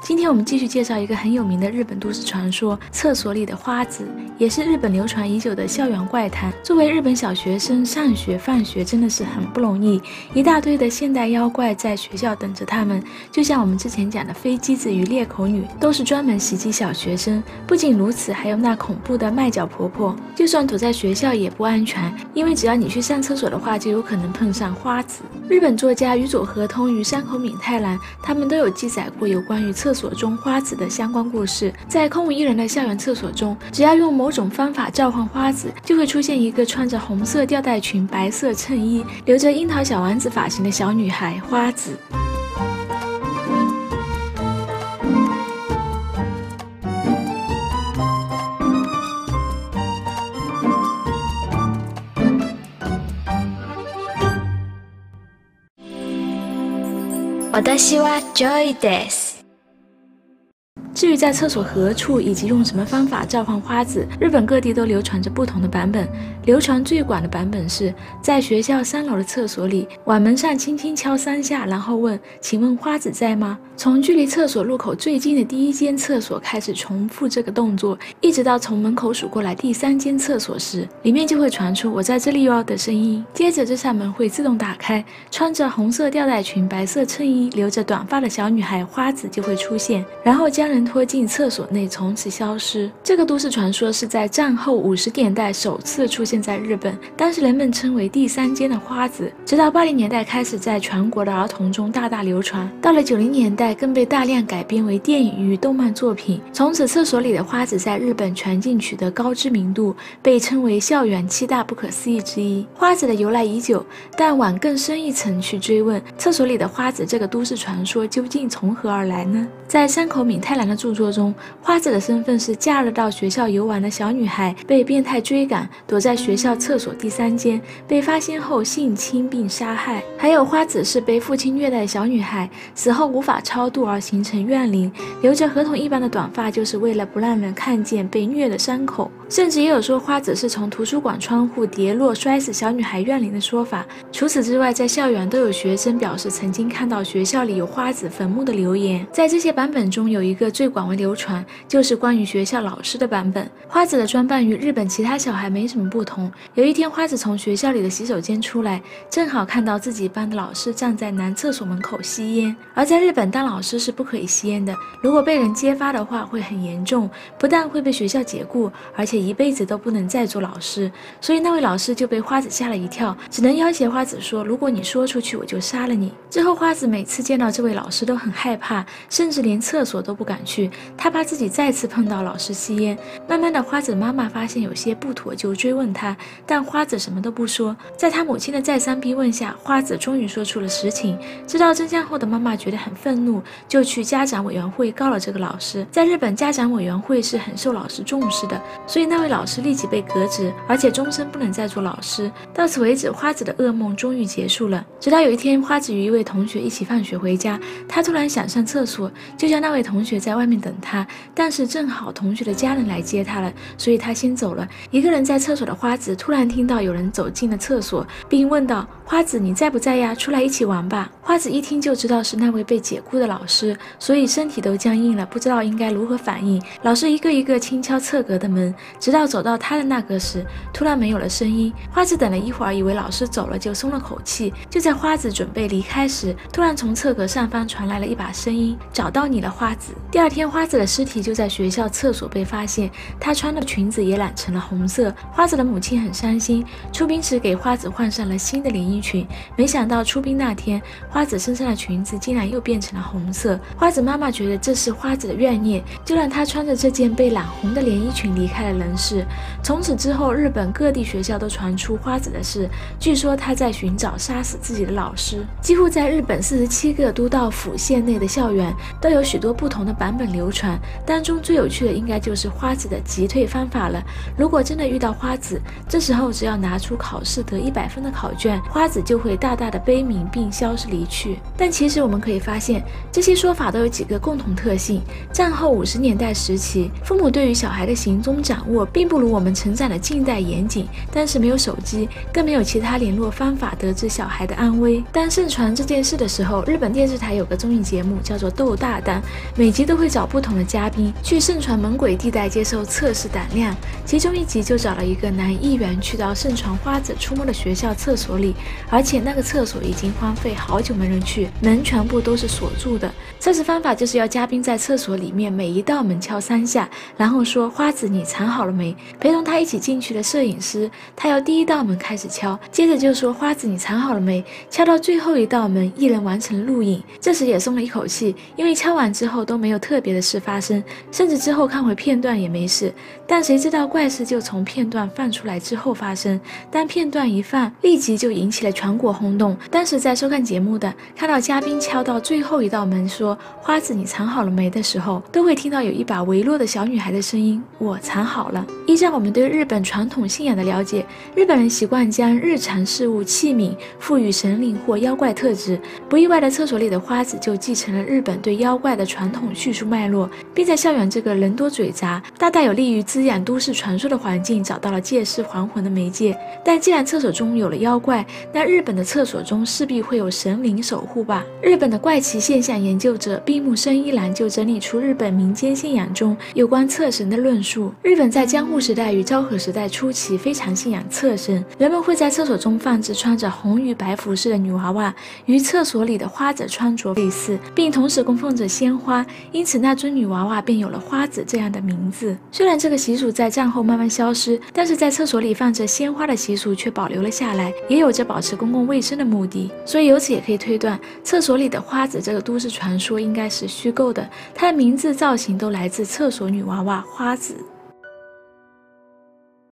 今天我们继续介绍一个很有名的日本都市传说——厕所里的花子，也是日本流传已久的校园怪谈。作为日本小学生，上学放学真的是很不容易，一大堆的现代妖怪在学校等着他们。就像我们之前讲的飞机子与裂口女，都是专门袭击小学生。不仅如此，还有那恐怖的麦脚婆婆，就算躲在学校也不安全，因为只要你去上厕所的话，就有可能碰上花子。日本作家宇佐和通与山口敏太郎，他们都有记载过有关于厕所中花子的相关故事。在空无一人的校园厕所中，只要用某种方法召唤花子，就会出现一个穿着红色吊带裙、白色衬衣、留着樱桃小丸子发型的小女孩花子。私はJoyです。至于在厕所何处以及用什么方法召唤花子，日本各地都流传着不同的版本。流传最广的版本是在学校3楼的厕所里，往门上轻轻敲3下，然后问：“请问花子在吗？”从距离厕所入口最近的第1间厕所开始重复这个动作，一直到从门口数过来第3间厕所时，里面就会传出“我在这里哦”的声音。接着这扇门会自动打开，穿着红色吊带裙、白色衬衣、留着短发的小女孩花子就会出现，然后将人拖进厕所内，从此消失。这个都市传说是在战后50年代首次出现在日本，当时人们称为第3间的花子，直到80年代开始在全国的儿童中大大流传，到了90年代更被大量改编为电影与动漫作品。从此厕所里的花子在日本全境取得高知名度，被称为校园7大不可思议之一。花子的由来已久，但往更深一层去追问，厕所里的花子这个都市传说究竟从何而来呢？在山口敏太郎的著作中，花子的身份是假日到学校游玩的小女孩，被变态追赶，躲在学校厕所第3间，被发现后性侵并杀害。还有花子是被父亲虐待的小女孩，死后无法超度而形成怨灵，留着合同一般的短发，就是为了不让人看见被虐的伤口。甚至也有说花子是从图书馆窗户跌落摔死小女孩怨灵的说法。除此之外，在校园都有学生表示曾经看到学校里有花子坟墓的留言。在这些版本中，有一个最广为流传，就是关于学校老师的版本。花子的装扮与日本其他小孩没什么不同。有一天，花子从学校里的洗手间出来，正好看到自己班的老师站在男厕所门口吸烟。而在日本，当老师是不可以吸烟的，如果被人揭发的话会很严重，不但会被学校解雇，而且一辈子都不能再做老师。所以那位老师就被花子吓了一跳，只能要挟花子说：“如果你说出去，我就杀了你。”之后花子每次见到这位老师都很害怕，甚至连厕所都不敢去，他怕自己再次碰到老师吸烟。慢慢的，花子妈妈发现有些不妥，就追问他，但花子什么都不说。在他母亲的再三逼问下，花子终于说出了实情。知道真相后的妈妈觉得很愤怒，就去家长委员会告了这个老师。在日本，家长委员会是很受老师重视的，所以那位老师立即被革职，而且终身不能再做老师。到此为止，花子的噩梦终于结束了。直到有一天，花子与一位同学一起放学回家，他突然想上厕所，就叫那位同学在外面等他，但是正好同学的家人来接他了，所以他先走了。一个人在厕所的花子突然听到有人走进了厕所，并问道：“花子，你在不在呀？出来一起玩吧。”花子一听就知道是那位被解雇的老师，所以身体都僵硬了，不知道应该如何反应。老师一个一个轻敲侧格的门，直到走到他的那个时，突然没有了声音。花子等了一会儿，以为老师走了，就松了口气。就在花子准备离开时，突然从侧格上方传来了一把声音：“找到你了，花子。”第二天，花子的尸体就在学校厕所被发现，她穿的裙子也染成了红色。花子的母亲很伤心，出殡时给花子换上了新的连衣裙，没想到出殡那天，花子身上的裙子竟然又变成了红色。花子妈妈觉得这是花子的怨念，就让她穿着这件被染红的连衣裙离开了人世。从此之后，日本各地学校都传出花子的事，据说她在寻找杀死自己的老师。几乎在日本47个都道府县内的校园都有许多不同的版本本流传，当中最有趣的应该就是花子的击退方法了。如果真的遇到花子，这时候只要拿出考试得100分的考卷，花子就会大大的悲鸣并消失离去。但其实我们可以发现，这些说法都有几个共同特性。战后50年代时期，父母对于小孩的行踪掌握并不如我们成长的近代严谨，但是没有手机，更没有其他联络方法得知小孩的安危。当盛传这件事的时候，日本电视台有个综艺节目叫做斗大档，每集都会找不同的嘉宾去盛传猛鬼地带接受测试胆量。其中一集就找了一个男议员去到盛传花子出没的学校厕所里，而且那个厕所已经荒废好久没人去，门全部都是锁住的。测试方法就是要嘉宾在厕所里面每一道门敲3下，然后说花子你藏好了没。陪同他一起进去的摄影师，他由第1道门开始敲，接着就说花子你藏好了没，敲到最后1道门，一人完成了录影。这时也松了一口气，因为敲完之后都没有特别的事发生，甚至之后看回片段也没事。但谁知道怪事就从片段放出来之后发生，当片段一放，立即就引起了全国轰动。当时在收看节目的看到嘉宾敲到最后1道门说花子你藏好了没的时候，都会听到有一把微弱的小女孩的声音，我藏好了。依照我们对日本传统信仰的了解，日本人习惯将日常事物器皿赋予神灵或妖怪特质，不意外的厕所里的花子就继承了日本对妖怪的传统叙述脉络，并在校园这个人多嘴杂、大大有利于滋养都市传说的环境找到了借尸还魂的媒介。但既然厕所中有了妖怪，那日本的厕所中势必会有神灵守护吧。日本的怪奇现象研究者闭木生一郎就整理出日本民间信仰中有关厕神的论述。日本在江户时代与昭和时代初期非常信仰厕神，人们会在厕所中放置穿着红与白服饰的女娃娃，与厕所里的花子穿着类似，并同时供奉着鲜花，因此那尊女娃娃便有了花子这样的名字。虽然这个习俗在战后慢慢消失，但是在厕所里放着鲜花的习俗却保留了下来，也有着保持公共卫生的目的。所以由此也可以推断，厕所里的花子这个都市传说应该是虚构的，它的名字造型都来自厕所女娃娃花子。